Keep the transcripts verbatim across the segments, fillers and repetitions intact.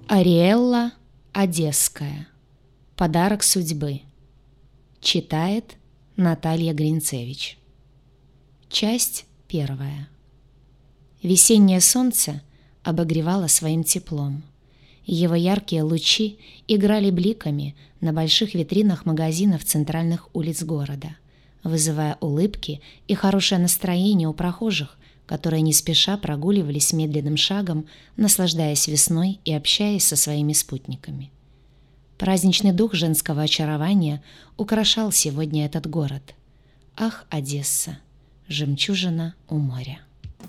Ариэлла Одесская. Подарок судьбы. Читает Наталья Гринцевич. Часть первая. Весеннее солнце обогревало своим теплом. Его яркие лучи играли бликами на больших витринах магазинов центральных улиц города, вызывая улыбки и хорошее настроение у прохожих, которые не спеша прогуливались медленным шагом, наслаждаясь весной и общаясь со своими спутниками. Праздничный дух женского очарования украшал сегодня этот город. Ах, Одесса, жемчужина у моря.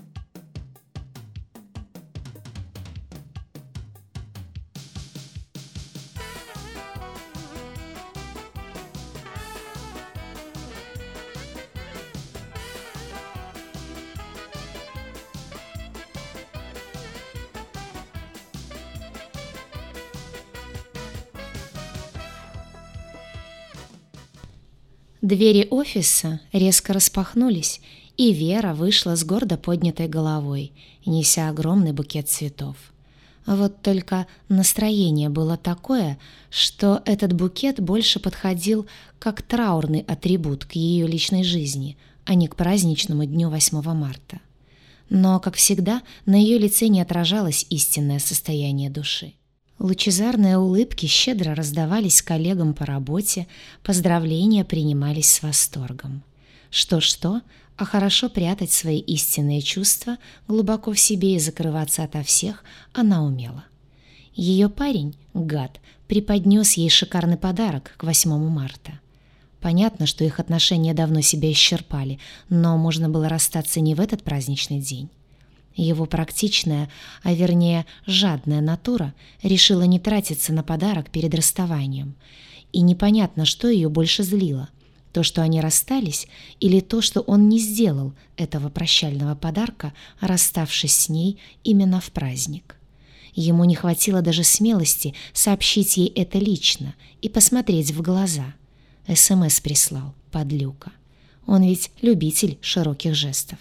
Двери офиса резко распахнулись, и Вера вышла с гордо поднятой головой, неся огромный букет цветов. Вот только настроение было такое, что этот букет больше подходил как траурный атрибут к ее личной жизни, а не к праздничному дню восьмого марта. Но, как всегда, на ее лице не отражалось истинное состояние души. Лучезарные улыбки щедро раздавались коллегам по работе, поздравления принимались с восторгом. Что-что, а хорошо прятать свои истинные чувства глубоко в себе и закрываться ото всех она умела. Ее парень, гад, преподнес ей шикарный подарок к восьмому марта. Понятно, что их отношения давно себя исчерпали, но можно было расстаться не в этот праздничный день. Его практичная, а вернее жадная натура решила не тратиться на подарок перед расставанием. И непонятно, что ее больше злило. То, что они расстались, или то, что он не сделал этого прощального подарка, расставшись с ней именно в праздник. Ему не хватило даже смелости сообщить ей это лично и посмотреть в глаза. СМС прислал, подлюка. Он ведь любитель широких жестов.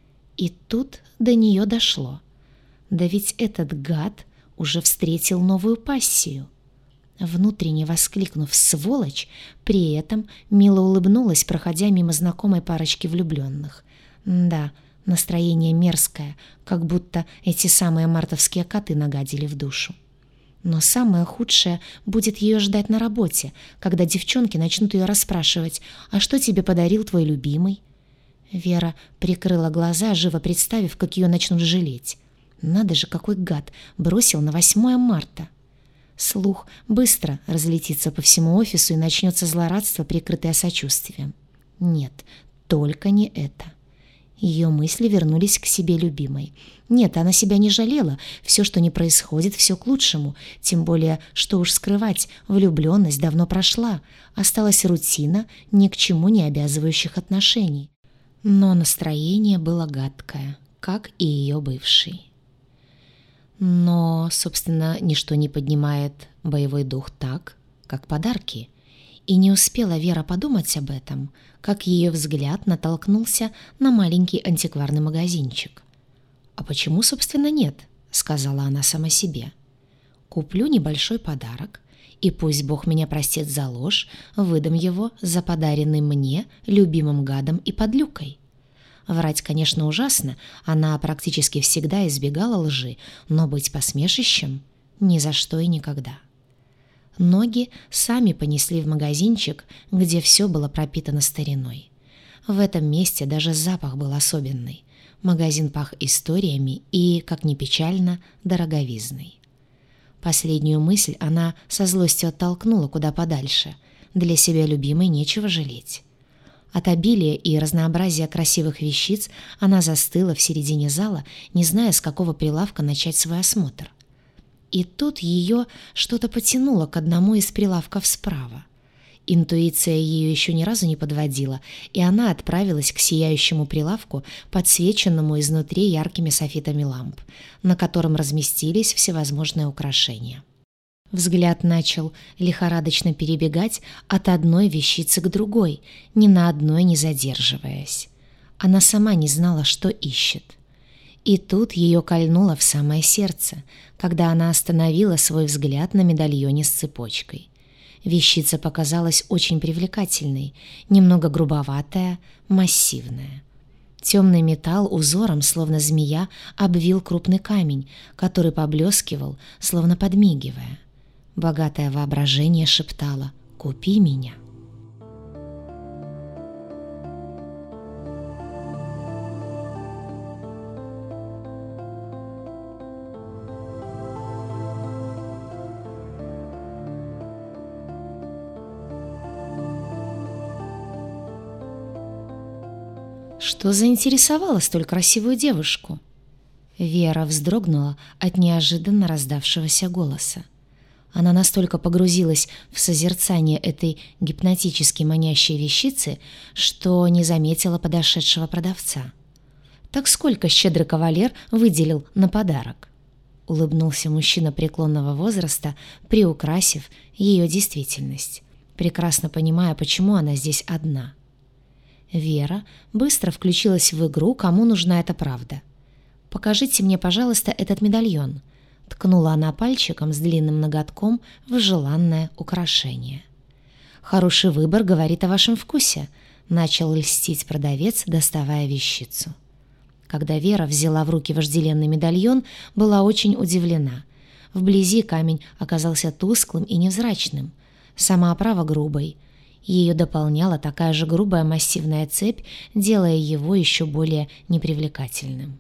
И тут до нее дошло. Да ведь этот гад уже встретил новую пассию. Внутренне воскликнув «сволочь», при этом мило улыбнулась, проходя мимо знакомой парочки влюбленных. Да, настроение мерзкое, как будто эти самые мартовские коты нагадили в душу. Но самое худшее будет ее ждать на работе, когда девчонки начнут ее расспрашивать: «А что тебе подарил твой любимый?» Вера прикрыла глаза, живо представив, как ее начнут жалеть. Надо же, какой гад бросил на восьмое марта. Слух быстро разлетится по всему офису и начнется злорадство, прикрытое сочувствием. Нет, только не это. Ее мысли вернулись к себе любимой. Нет, она себя не жалела. Все, что не происходит, все к лучшему. Тем более, что уж скрывать, влюбленность давно прошла. Осталась рутина ни к чему не обязывающих отношений. Но настроение было гадкое, как и ее бывший. Но, собственно, ничто не поднимает боевой дух так, как подарки. И не успела Вера подумать об этом, как ее взгляд натолкнулся на маленький антикварный магазинчик. «А почему, собственно, нет?» — сказала она сама себе. «Куплю небольшой подарок, и пусть Бог меня простит за ложь, выдам его за подаренный мне любимым гадом и подлюкой». Врать, конечно, ужасно, она практически всегда избегала лжи, но быть посмешищем ни за что и никогда. Ноги сами понесли в магазинчик, где все было пропитано стариной. В этом месте даже запах был особенный. Магазин пах историями и, как ни печально, дороговизной. Последнюю мысль она со злостью оттолкнула куда подальше. Для себя любимой нечего жалеть. От обилия и разнообразия красивых вещиц она застыла в середине зала, не зная, с какого прилавка начать свой осмотр. И тут ее что-то потянуло к одному из прилавков справа. Интуиция ее еще ни разу не подводила, и она отправилась к сияющему прилавку, подсвеченному изнутри яркими софитами ламп, на котором разместились всевозможные украшения. Взгляд начал лихорадочно перебегать от одной вещицы к другой, ни на одной не задерживаясь. Она сама не знала, что ищет. И тут ее кольнуло в самое сердце, когда она остановила свой взгляд на медальоне с цепочкой. Вещица показалась очень привлекательной, немного грубоватая, массивная. Темный металл узором, словно змея, обвил крупный камень, который поблескивал, словно подмигивая. Богатое воображение шептало: «Купи меня». Что заинтересовало столь красивую девушку? Вера вздрогнула от неожиданно раздавшегося голоса. Она настолько погрузилась в созерцание этой гипнотически манящей вещицы, что не заметила подошедшего продавца. «Так сколько щедрый кавалер выделил на подарок?» — улыбнулся мужчина преклонного возраста, приукрасив ее действительность, прекрасно понимая, почему она здесь одна. Вера быстро включилась в игру «Кому нужна эта правда?». «Покажите мне, пожалуйста, этот медальон», — ткнула она пальчиком с длинным ноготком в желанное украшение. «Хороший выбор говорит о вашем вкусе», — начал льстить продавец, доставая вещицу. Когда Вера взяла в руки вожделенный медальон, была очень удивлена. Вблизи камень оказался тусклым и невзрачным, сама оправа грубой. Ее дополняла такая же грубая массивная цепь, делая его еще более непривлекательным.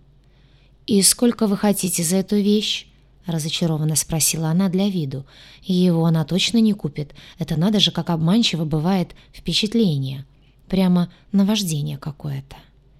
«И сколько вы хотите за эту вещь?» — разочарованно спросила она для виду. «Его она точно не купит. Это надо же, как обманчиво бывает впечатление. Прямо наваждение какое-то».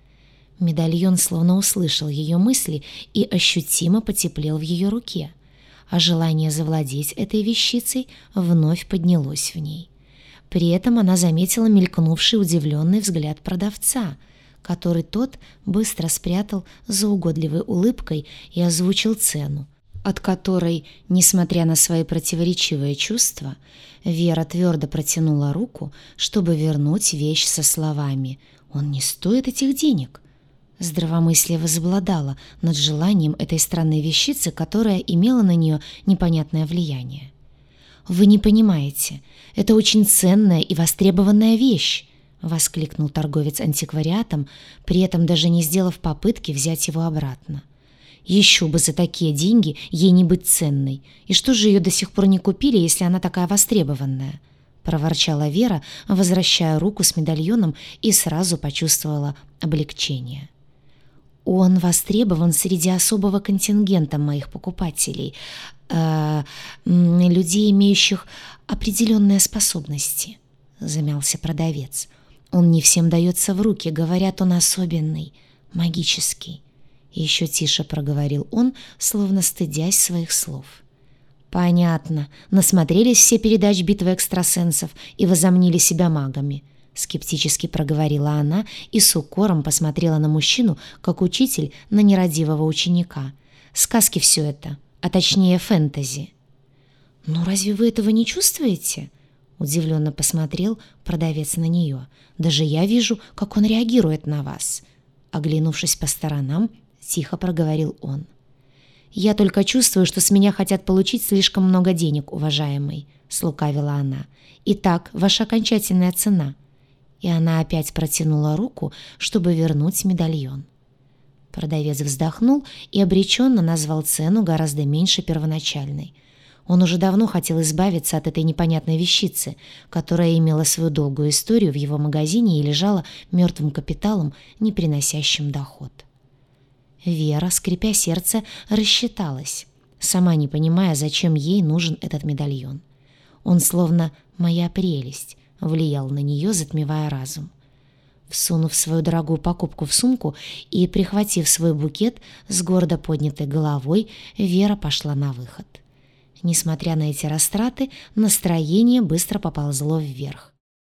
Медальон словно услышал ее мысли и ощутимо потеплел в ее руке, а желание завладеть этой вещицей вновь поднялось в ней. При этом она заметила мелькнувший удивленный взгляд продавца, который тот быстро спрятал за угодливой улыбкой и озвучил цену, от которой, несмотря на свои противоречивые чувства, Вера твердо протянула руку, чтобы вернуть вещь со словами: «Он не стоит этих денег». Здравомыслие возобладало над желанием этой странной вещицы, которая имела на нее непонятное влияние. «Вы не понимаете, это очень ценная и востребованная вещь», — воскликнул торговец антиквариатом, при этом даже не сделав попытки взять его обратно. «Еще бы за такие деньги ей не быть ценной. И что же ее до сих пор не купили, если она такая востребованная?» — проворчала Вера, возвращая руку с медальоном, и сразу почувствовала облегчение. «Он востребован среди особого контингента моих покупателей, э, людей, имеющих определенные способности», — замялся продавец. «Он не всем дается в руки, говорят, он особенный, магический». Еще тише проговорил он, словно стыдясь своих слов. «Понятно, насмотрелись все передач «Битвы экстрасенсов» и возомнили себя магами», — скептически проговорила она и с укором посмотрела на мужчину, как учитель на нерадивого ученика. «Сказки все это, а точнее фэнтези». «Ну разве вы этого не чувствуете?» — удивленно посмотрел продавец на нее. «Даже я вижу, как он реагирует на вас». Оглянувшись по сторонам, тихо проговорил он. «Я только чувствую, что с меня хотят получить слишком много денег, уважаемый», — слукавила она. «Итак, ваша окончательная цена». И она опять протянула руку, чтобы вернуть медальон. Продавец вздохнул и обреченно назвал цену гораздо меньше первоначальной. Он уже давно хотел избавиться от этой непонятной вещицы, которая имела свою долгую историю в его магазине и лежала мертвым капиталом, не приносящим доход. Вера, скрипя сердце, рассчиталась, сама не понимая, зачем ей нужен этот медальон. Он словно «моя прелесть» влиял на нее, затмевая разум. Всунув свою дорогую покупку в сумку и прихватив свой букет с гордо поднятой головой, Вера пошла на выход. Несмотря на эти растраты, настроение быстро поползло вверх.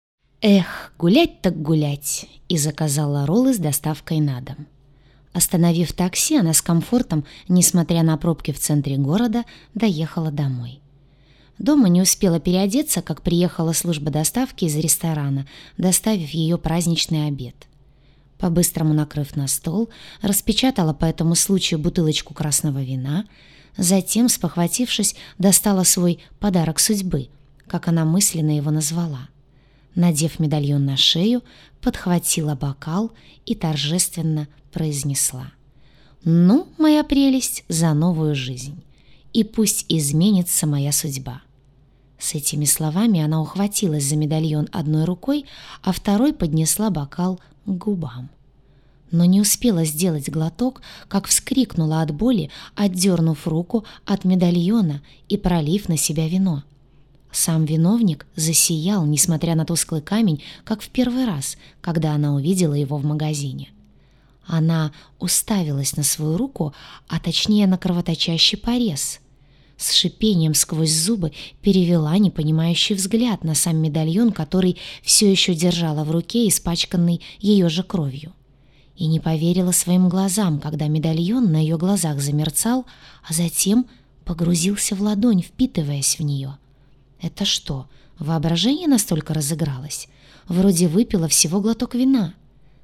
«Эх, гулять так гулять!» и заказала роллы с доставкой на дом. Остановив такси, она с комфортом, несмотря на пробки в центре города, доехала домой. Дома не успела переодеться, как приехала служба доставки из ресторана, доставив ее праздничный обед. По-быстрому накрыв на стол, распечатала по этому случаю бутылочку красного вина, затем, спохватившись, достала свой подарок судьбы, как она мысленно его назвала. Надев медальон на шею, подхватила бокал и торжественно произнесла: «Ну, моя прелесть, за новую жизнь, и пусть изменится моя судьба». С этими словами она ухватилась за медальон одной рукой, а второй поднесла бокал к губам. Но не успела сделать глоток, как вскрикнула от боли, отдернув руку от медальона и пролив на себя вино. Сам виновник засиял, несмотря на тусклый камень, как в первый раз, когда она увидела его в магазине. Она уставилась на свою руку, а точнее на кровоточащий порез. С шипением сквозь зубы перевела непонимающий взгляд на сам медальон, который все еще держала в руке, испачканный ее же кровью. И не поверила своим глазам, когда медальон на ее глазах замерцал, а затем погрузился в ладонь, впитываясь в нее. Это что, воображение настолько разыгралось? Вроде выпила всего глоток вина.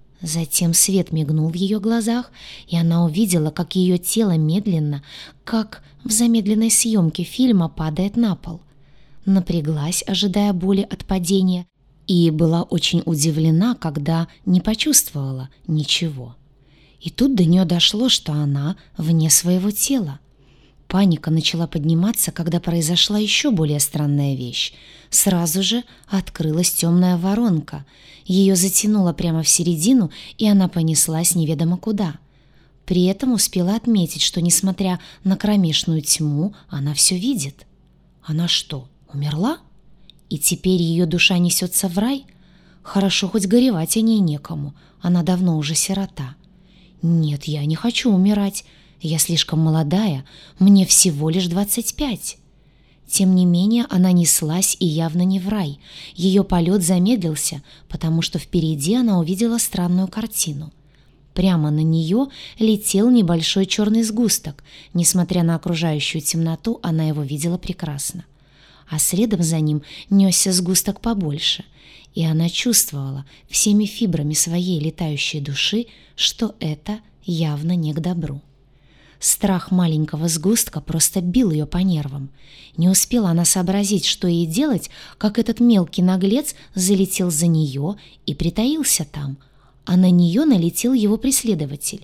Затем свет мигнул в ее глазах, и она увидела, как ее тело медленно, как в замедленной съемке фильма, падает на пол. Напряглась, ожидая боли от падения, и была очень удивлена, когда не почувствовала ничего. И тут до нее дошло, что она вне своего тела. Паника начала подниматься, когда произошла еще более странная вещь. Сразу же открылась темная воронка. Ее затянуло прямо в середину, и она понеслась неведомо куда. При этом успела отметить, что, несмотря на кромешную тьму, она все видит. Она что, умерла? И теперь ее душа несется в рай? Хорошо, хоть горевать о ней некому. Она давно уже сирота. Нет, я не хочу умирать. Я слишком молодая, мне всего лишь двадцать пять. Тем не менее, она неслась и явно не в рай. Ее полет замедлился, потому что впереди она увидела странную картину. Прямо на нее летел небольшой черный сгусток. Несмотря на окружающую темноту, она его видела прекрасно. А следом за ним несся сгусток побольше, и она чувствовала всеми фибрами своей летающей души, что это явно не к добру. Страх маленького сгустка просто бил ее по нервам. Не успела она сообразить, что ей делать, как этот мелкий наглец залетел за нее и притаился там, а на нее налетел его преследователь.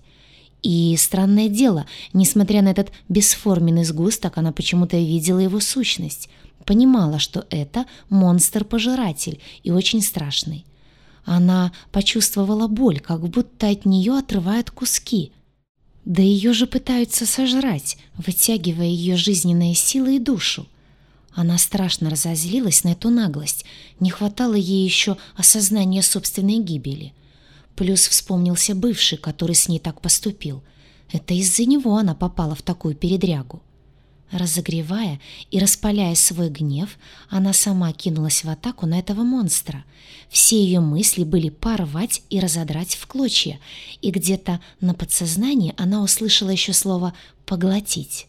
И странное дело, несмотря на этот бесформенный сгусток, она почему-то видела его сущность, понимала, что это монстр-пожиратель и очень страшный. Она почувствовала боль, как будто от нее отрывают куски. Да ее же пытаются сожрать, вытягивая ее жизненные силы и душу. Она страшно разозлилась на эту наглость, не хватало ей еще осознания собственной гибели. Плюс вспомнился бывший, который с ней так поступил. Это из-за него она попала в такую передрягу. Разогревая и распаляя свой гнев, она сама кинулась в атаку на этого монстра. Все ее мысли были порвать и разодрать в клочья, и где-то на подсознании она услышала еще слово «поглотить».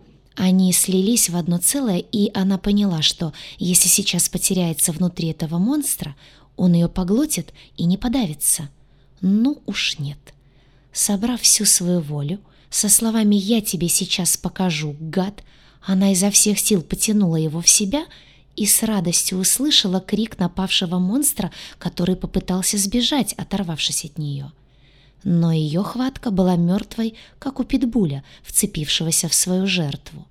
Они слились в одно целое, и она поняла, что если сейчас потеряется внутри этого монстра, он ее поглотит и не подавится. Ну уж нет. Собрав всю свою волю, со словами «я тебе сейчас покажу, гад», она изо всех сил потянула его в себя и с радостью услышала крик напавшего монстра, который попытался сбежать, оторвавшись от нее. Но ее хватка была мертвой, как у питбуля, вцепившегося в свою жертву.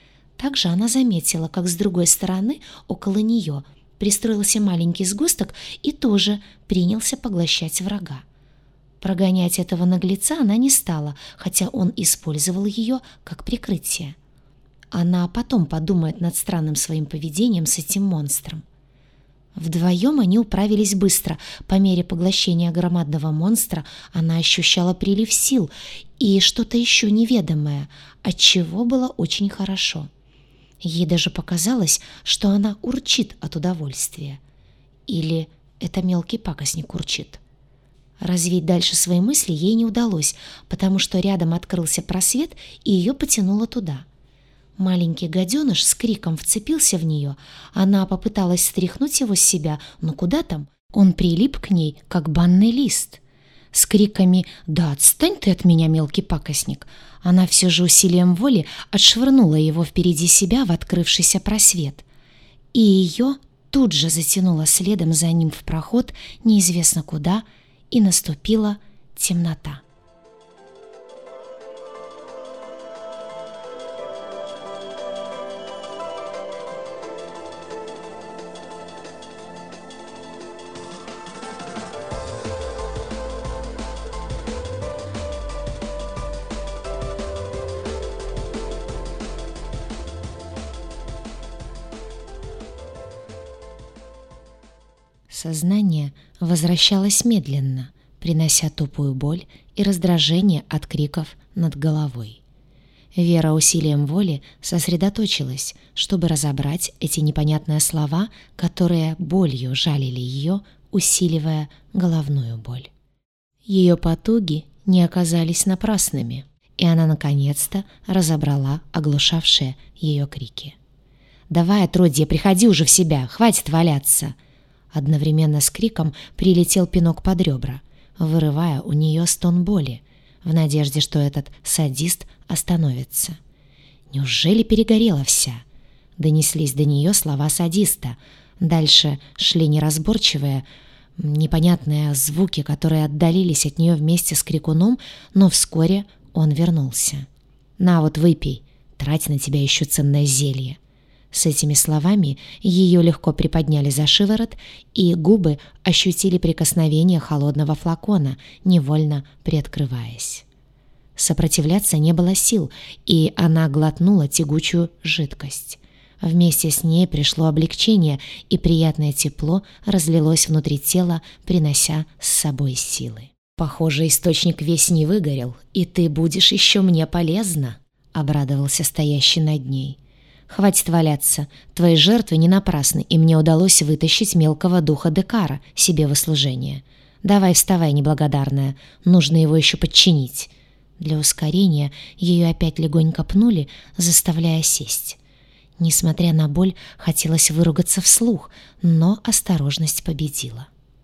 Также она заметила, как с другой стороны, около нее, пристроился маленький сгусток и тоже принялся поглощать врага. Прогонять этого наглеца она не стала, хотя он использовал ее как прикрытие. Она потом подумает над странным своим поведением с этим монстром. Вдвоем они управились быстро. По мере поглощения громадного монстра она ощущала прилив сил и что-то еще неведомое, отчего было очень хорошо. Ей даже показалось, что она урчит от удовольствия. Или это мелкий пакостник урчит. Развить дальше свои мысли ей не удалось, потому что рядом открылся просвет, и ее потянуло туда. Маленький гаденыш с криком вцепился в нее. Она попыталась стряхнуть его с себя, но куда там? Он прилип к ней, как банный лист. С криками «Да отстань ты от меня, мелкий пакостник!» она все же усилием воли отшвырнула его впереди себя в открывшийся просвет. И ее тут же затянуло следом за ним в проход неизвестно куда, и наступила темнота. Сознание возвращалось медленно, принося тупую боль и раздражение от криков над головой. Вера усилием воли сосредоточилась, чтобы разобрать эти непонятные слова, которые болью жалили ее, усиливая головную боль. Ее потуги не оказались напрасными, и она наконец-то разобрала оглушавшие ее крики. «Давай, отродье, приходи уже в себя, хватит валяться!» Одновременно с криком прилетел пинок под ребра, вырывая у нее стон боли, в надежде, что этот садист остановится. «Неужели перегорела вся?» Донеслись до нее слова садиста. Дальше шли неразборчивые, непонятные звуки, которые отдалились от нее вместе с крикуном, но вскоре он вернулся. «На вот, выпей, трать на тебя еще ценное зелье». С этими словами ее легко приподняли за шиворот, и губы ощутили прикосновение холодного флакона, невольно приоткрываясь. Сопротивляться не было сил, и она глотнула тягучую жидкость. Вместе с ней пришло облегчение, и приятное тепло разлилось внутри тела, принося с собой силы. «Похоже, источник весь не выгорел, и ты будешь еще мне полезна», — обрадовался стоящий над ней. «Хватит валяться. Твои жертвы не напрасны, и мне удалось вытащить мелкого духа Декара себе в услужение. Давай вставай, неблагодарная. Нужно его еще подчинить». Для ускорения ее опять легонько пнули, заставляя сесть. Несмотря на боль, хотелось выругаться вслух, но осторожность победила.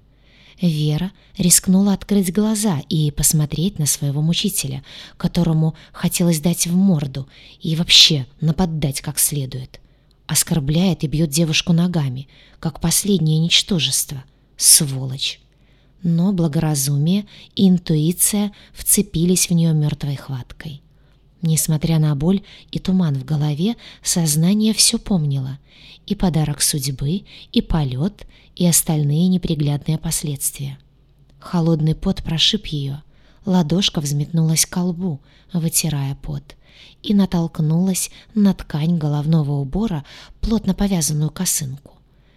Вера рискнула открыть глаза и посмотреть на своего мучителя, которому хотелось дать в морду и вообще нападать как следует. Оскорбляет и бьет девушку ногами, как последнее ничтожество. Сволочь! Но благоразумие и интуиция вцепились в нее мертвой хваткой. Несмотря на боль и туман в голове, сознание все помнило. И подарок судьбы, и полет, и остальные неприглядные последствия. Холодный пот прошиб ее, ладошка взметнулась к лбу, вытирая пот, и натолкнулась на ткань головного убора, плотно повязанную косынку.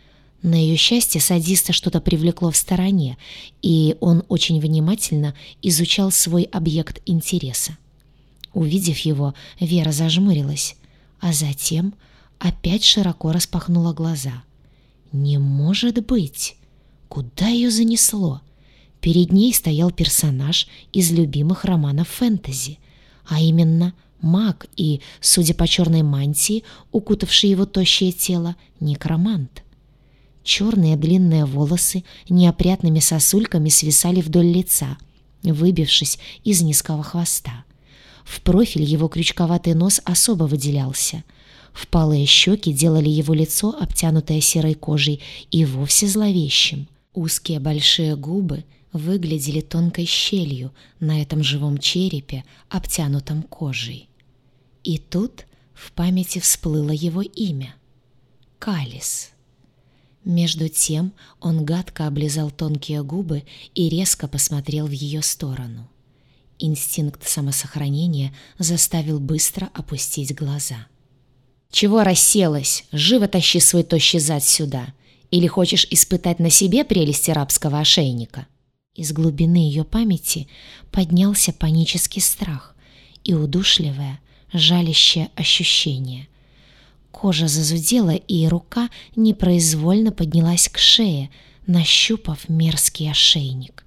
На ее счастье садиста что-то привлекло в стороне, и он очень внимательно изучал свой объект интереса. Увидев его, Вера зажмурилась, а затем опять широко распахнула глаза. «Не может быть! Куда ее занесло?» Перед ней стоял персонаж из любимых романов фэнтези, а именно маг и, судя по черной мантии, укутавший его тощее тело, некромант. Черные длинные волосы неопрятными сосульками свисали вдоль лица, выбившись из низкого хвоста. В профиль его крючковатый нос особо выделялся. Впалые щеки делали его лицо, обтянутое серой кожей, и вовсе зловещим. Узкие большие губы выглядели тонкой щелью на этом живом черепе, обтянутом кожей. И тут в памяти всплыло его имя — Калис. Между тем он гадко облизал тонкие губы и резко посмотрел в ее сторону. Инстинкт самосохранения заставил быстро опустить глаза. «Чего расселась? Живо тащи свой тощий зад сюда! Или хочешь испытать на себе прелести рабского ошейника?» Из глубины ее памяти поднялся панический страх и удушливое, жалящее ощущение. Кожа зазудела, и рука непроизвольно поднялась к шее, нащупав мерзкий ошейник.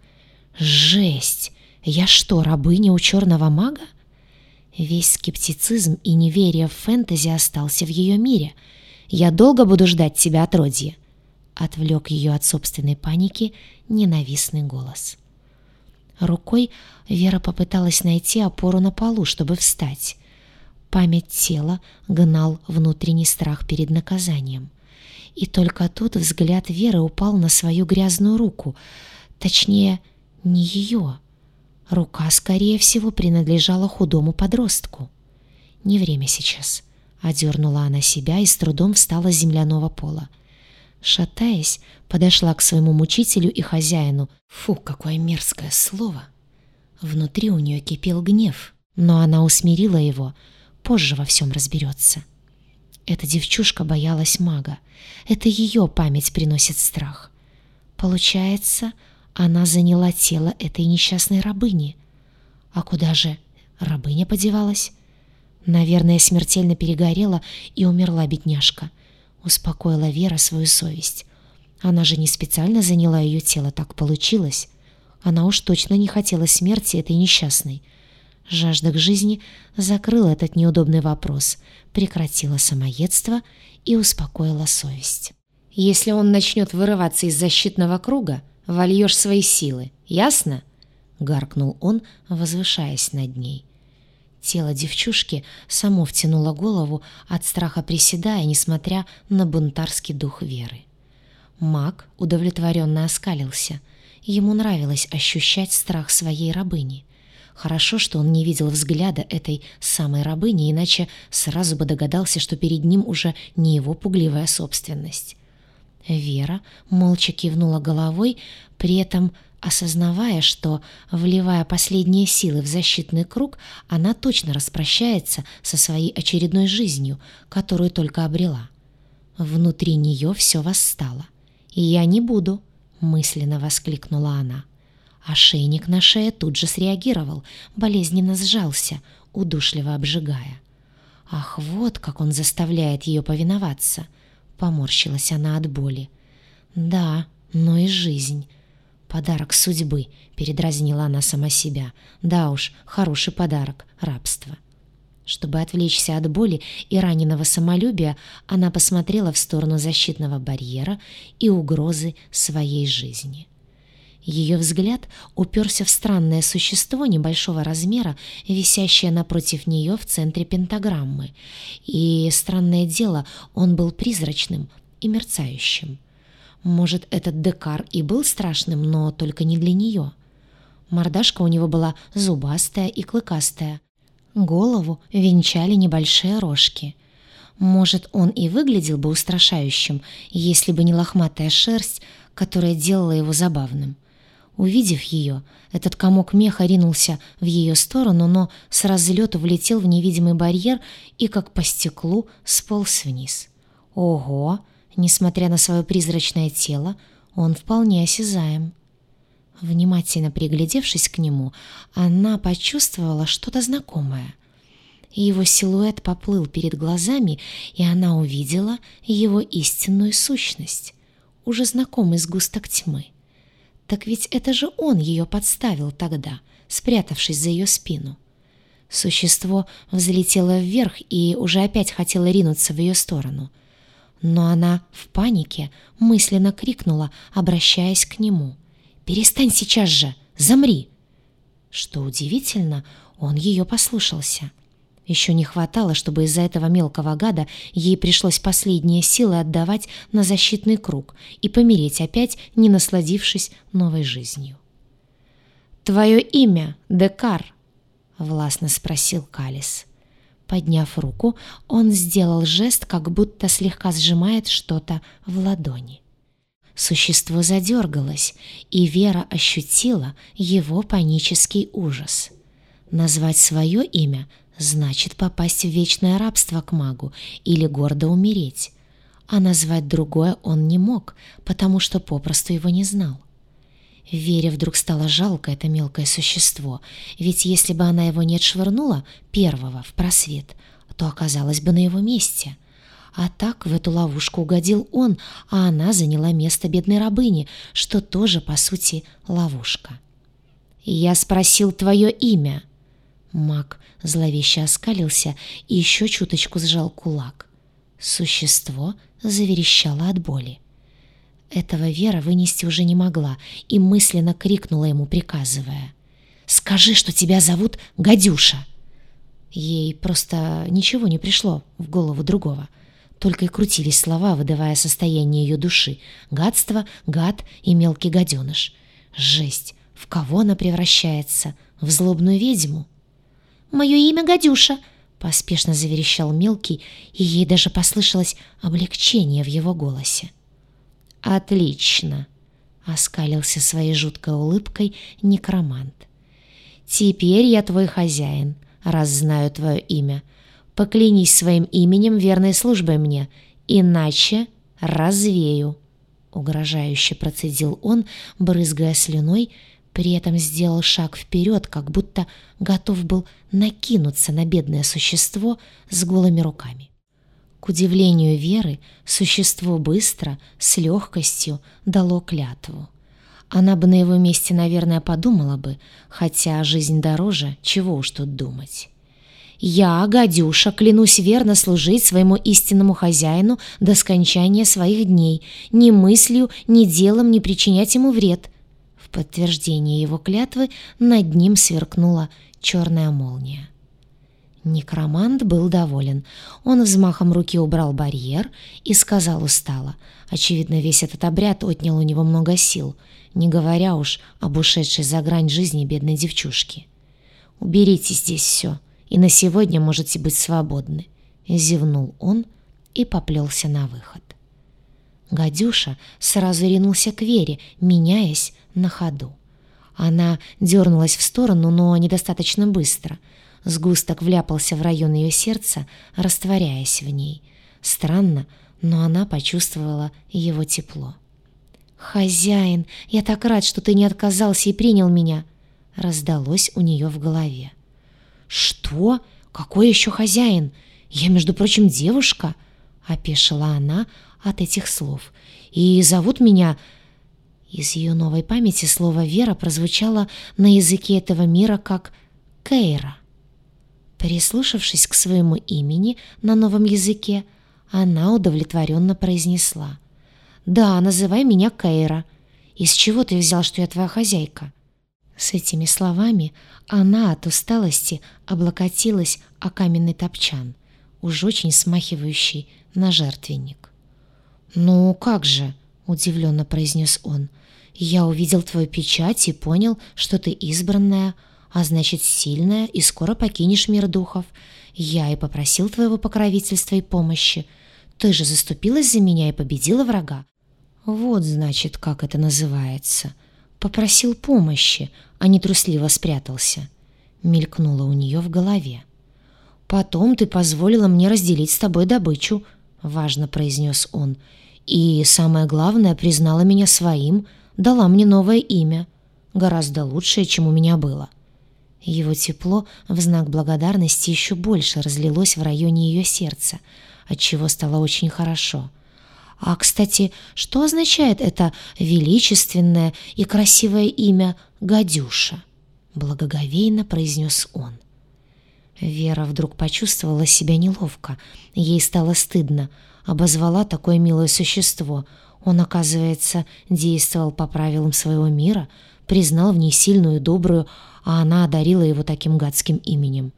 «Жесть! Я что, рабыня у черного мага?» Весь скептицизм и неверие в фэнтези остался в ее мире. «Я долго буду ждать тебя, отродье!» Отвлек ее от собственной паники ненавистный голос. Рукой Вера попыталась найти опору на полу, чтобы встать. Память тела гнал внутренний страх перед наказанием. И только тут взгляд Веры упал на свою грязную руку. Точнее, не ее. Рука, скорее всего, принадлежала худому подростку. «Не время сейчас», — одернула она себя и с трудом встала с земляного пола. Шатаясь, подошла к своему мучителю и хозяину. Фу, какое мерзкое слово! Внутри у нее кипел гнев, но она усмирила его. Позже во всем разберется. Эта девчушка боялась мага. Это ее память приносит страх. Получается, она заняла тело этой несчастной рабыни. А куда же рабыня подевалась? Наверное, смертельно перегорела и умерла бедняжка. Успокоила Вера свою совесть. Она же не специально заняла ее тело, так получилось. Она уж точно не хотела смерти этой несчастной. Жажда к жизни закрыла этот неудобный вопрос, прекратила самоедство и успокоила совесть. «Если он начнет вырываться из защитного круга, вольешь свои силы, ясно?» — гаркнул он, возвышаясь над ней. Тело девчушки само втянуло голову, от страха приседая, несмотря на бунтарский дух Веры. Маг удовлетворенно оскалился. Ему нравилось ощущать страх своей рабыни. Хорошо, что он не видел взгляда этой самой рабыни, иначе сразу бы догадался, что перед ним уже не его пугливая собственность. Вера молча кивнула головой, при этом осознавая, что, вливая последние силы в защитный круг, она точно распрощается со своей очередной жизнью, которую только обрела. Внутри нее все восстало. «Я не буду», — мысленно воскликнула она. Ошейник на шее тут же среагировал, болезненно сжался, удушливо обжигая. «Ах, вот как он заставляет ее повиноваться!» — поморщилась она от боли. «Да, но и жизнь. Подарок судьбы», — передразнила она сама себя. «Да уж, хороший подарок — рабство». Чтобы отвлечься от боли и раненого самолюбия, она посмотрела в сторону защитного барьера и угрозы своей жизни. Ее взгляд уперся в странное существо небольшого размера, висящее напротив нее в центре пентаграммы. И, странное дело, он был призрачным и мерцающим. Может, этот Декар и был страшным, но только не для нее. Мордашка у него была зубастая и клыкастая. Голову венчали небольшие рожки. Может, он и выглядел бы устрашающим, если бы не лохматая шерсть, которая делала его забавным. Увидев ее, этот комок меха ринулся в ее сторону, но с разлету влетел в невидимый барьер и, как по стеклу, сполз вниз. Ого! Несмотря на свое призрачное тело, он вполне осязаем. Внимательно приглядевшись к нему, она почувствовала что-то знакомое. Его силуэт поплыл перед глазами, и она увидела его истинную сущность, уже знакомый сгусток тьмы. Так ведь это же он ее подставил тогда, спрятавшись за ее спину. Существо взлетело вверх и уже опять хотело ринуться в ее сторону. Но она в панике мысленно крикнула, обращаясь к нему: «Перестань сейчас же! Замри!» Что удивительно, он ее послушался. Еще не хватало, чтобы из-за этого мелкого гада ей пришлось последние силы отдавать на защитный круг и помереть опять, не насладившись новой жизнью. «Твое имя, Декар?» — властно спросил Калис. Подняв руку, он сделал жест, как будто слегка сжимает что-то в ладони. Существо задергалось, и Вера ощутила его панический ужас. Назвать свое имя значит попасть в вечное рабство к магу или гордо умереть, а назвать другое он не мог, потому что попросту его не знал. Вере вдруг стало жалко это мелкое существо, ведь если бы она его не отшвырнула первого в просвет, то оказалась бы на его месте. А так в эту ловушку угодил он, а она заняла место бедной рабыни, что тоже, по сути, ловушка. «Я спросил твое имя». Маг зловеще оскалился и еще чуточку сжал кулак. Существо заверещало от боли. Этого Вера вынести уже не могла и мысленно крикнула ему, приказывая: Скажи, что тебя зовут Гадюша». Ей просто ничего не пришло в голову другого. Только и крутились слова, выдавая состояние ее души. Гадство, гад и мелкий гаденыш. Жесть! В кого она превращается? В злобную ведьму? «Мое имя Гадюша», — поспешно заверещал мелкий, и ей даже послышалось облегчение в его голосе. «Отлично», — оскалился своей жуткой улыбкой некромант. «Теперь я твой хозяин, раз знаю твое имя. Поклянись своим именем верной службой мне, иначе развею», — угрожающе процедил он, брызгая слюной, при этом сделал шаг вперед, как будто готов был накинуться на бедное существо с голыми руками. К удивлению Веры, существо быстро, с легкостью дало клятву. Она бы на его месте, наверное, подумала бы, хотя жизнь дороже, чего уж тут думать. «Я, Гадюша, клянусь верно служить своему истинному хозяину до скончания своих дней, ни мыслью, ни делом не причинять ему вред». В подтверждение его клятвы над ним сверкнула черная молния. Некромант был доволен. Он взмахом руки убрал барьер и сказал устало. Очевидно, весь этот обряд отнял у него много сил, не говоря уж об ушедшей за грань жизни бедной девчушки. «Уберите здесь все, и на сегодня можете быть свободны», — зевнул он и поплелся на выход. Гадюша сразу ринулся к Вере, меняясь на ходу. Она дернулась в сторону, но недостаточно быстро. Сгусток вляпался в район ее сердца, растворяясь в ней. Странно, но она почувствовала его тепло. «Хозяин, я так рад, что ты не отказался и принял меня!» раздалось у нее в голове. «Что? Какой еще хозяин? Я, между прочим, девушка!» опешила она от этих слов. «И зовут меня...» Из ее новой памяти слово «Вера» прозвучало на языке этого мира как «Кейра». Прислушавшись к своему имени на новом языке, она удовлетворенно произнесла: «Да, называй меня Кейра. Из чего ты взял, что я твоя хозяйка?» С этими словами она от усталости облокотилась о каменный топчан, уж очень смахивающий на жертвенник. «Ну как же?» — удивленно произнес он. «Я увидел твою печать и понял, что ты избранная, а значит сильная, и скоро покинешь мир духов. Я и попросил твоего покровительства и помощи. Ты же заступилась за меня и победила врага. Вот, значит, как это называется. Попросил помощи, а не трусливо спрятался», — мелькнуло у нее в голове. «Потом ты позволила мне разделить с тобой добычу», — важно произнес он. «И, самое главное, признала меня своим, дала мне новое имя, гораздо лучшее, чем у меня было». Его тепло в знак благодарности еще больше разлилось в районе ее сердца, отчего стало очень хорошо. «А, кстати, что означает это величественное и красивое имя Гадюша?» — благоговейно произнес он. Вера вдруг почувствовала себя неловко, ей стало стыдно, обозвала такое милое существо. Он, оказывается, действовал по правилам своего мира, признал в ней сильную и добрую, а она одарила его таким гадским именем.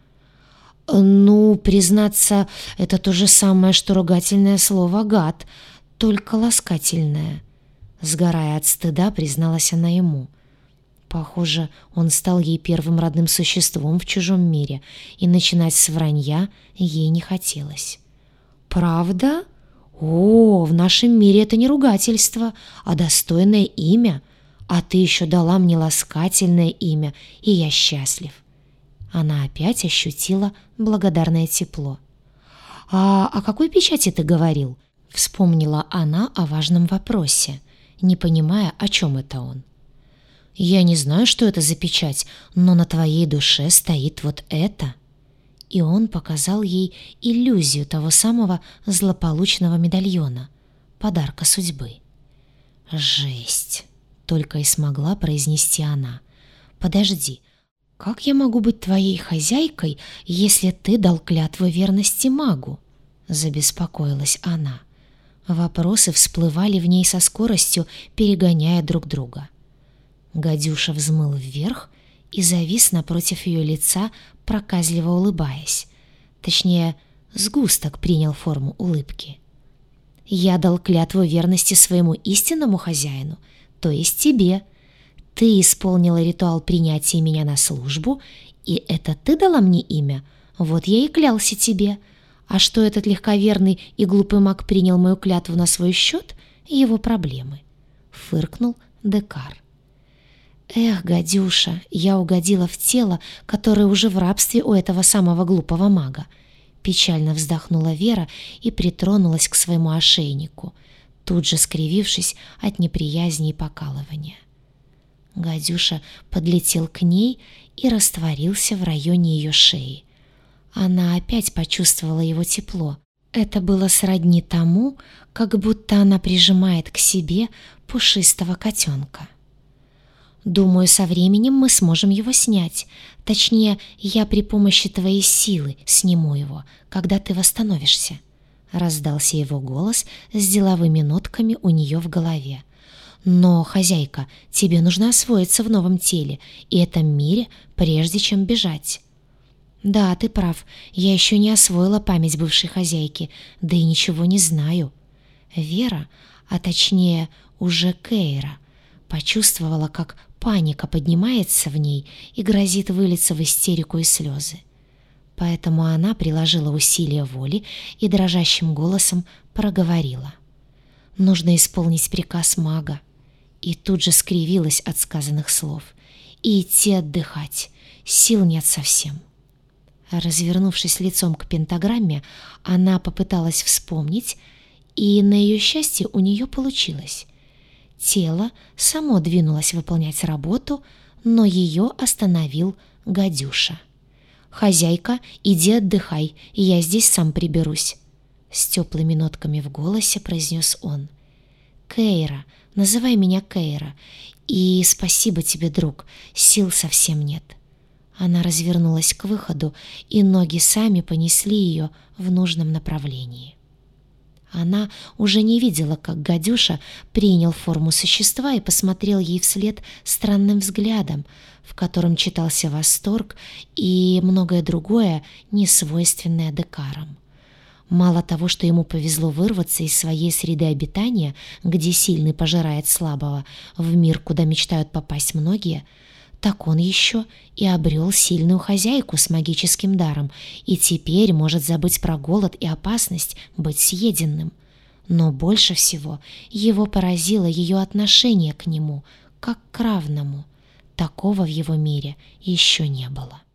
«Ну, признаться, это то же самое, что ругательное слово «гад», только ласкательное», — сгорая от стыда, призналась она ему. Похоже, он стал ей первым родным существом в чужом мире, и начинать с вранья ей не хотелось. «Правда? О, в нашем мире это не ругательство, а достойное имя. А ты еще дала мне ласкательное имя, и я счастлив». Она опять ощутила благодарное тепло. «А о какой печати ты говорил?» — вспомнила она о важном вопросе, не понимая, о чем это он. «Я не знаю, что это за печать, но на твоей душе стоит вот это». И он показал ей иллюзию того самого злополучного медальона, подарка судьбы. «Жесть!» — только и смогла произнести она. «Подожди, как я могу быть твоей хозяйкой, если ты дал клятву верности магу?» — забеспокоилась она. Вопросы всплывали в ней со скоростью, перегоняя друг друга. Гадюша взмыл вверх и завис напротив ее лица, проказливо улыбаясь. Точнее, сгусток принял форму улыбки. «Я дал клятву верности своему истинному хозяину, то есть тебе. Ты исполнила ритуал принятия меня на службу, и это ты дала мне имя? Вот я и клялся тебе. А что этот легковерный и глупый маг принял мою клятву на свой счет, его проблемы», — фыркнул Декар. «Эх, гадюша, я угодила в тело, которое уже в рабстве у этого самого глупого мага». Печально вздохнула Вера и притронулась к своему ошейнику, тут же скривившись от неприязни и покалывания. Гадюша подлетел к ней и растворился в районе ее шеи. Она опять почувствовала его тепло. Это было сродни тому, как будто она прижимает к себе пушистого котенка. «Думаю, со временем мы сможем его снять. Точнее, я при помощи твоей силы сниму его, когда ты восстановишься», — раздался его голос с деловыми нотками у нее в голове. «Но, хозяйка, тебе нужно освоиться в новом теле и этом мире, прежде чем бежать». «Да, ты прав, я еще не освоила память бывшей хозяйки, да и ничего не знаю». Вера, а точнее уже Кейра, почувствовала, как паника поднимается в ней и грозит вылиться в истерику и слезы. Поэтому она приложила усилия воли и дрожащим голосом проговорила: «Нужно исполнить приказ мага». И тут же скривилась от сказанных слов. «И идти отдыхать. Сил нет совсем». Развернувшись лицом к пентаграмме, она попыталась вспомнить, и на ее счастье у нее получилось. Тело само двинулось выполнять работу, но ее остановил гадюша. «Хозяйка, иди отдыхай, я здесь сам приберусь», — с теплыми нотками в голосе произнес он. «Кейра, называй меня Кейра, и спасибо тебе, друг, сил совсем нет». Она развернулась к выходу, и ноги сами понесли ее в нужном направлении. Она уже не видела, как гадюша принял форму существа и посмотрел ей вслед странным взглядом, в котором читался восторг и многое другое, несвойственное Декарам. Мало того, что ему повезло вырваться из своей среды обитания, где сильный пожирает слабого, в мир, куда мечтают попасть многие, так он еще и обрел сильную хозяйку с магическим даром и теперь может забыть про голод и опасность быть съеденным. Но больше всего его поразило ее отношение к нему, как к равному. Такого в его мире еще не было.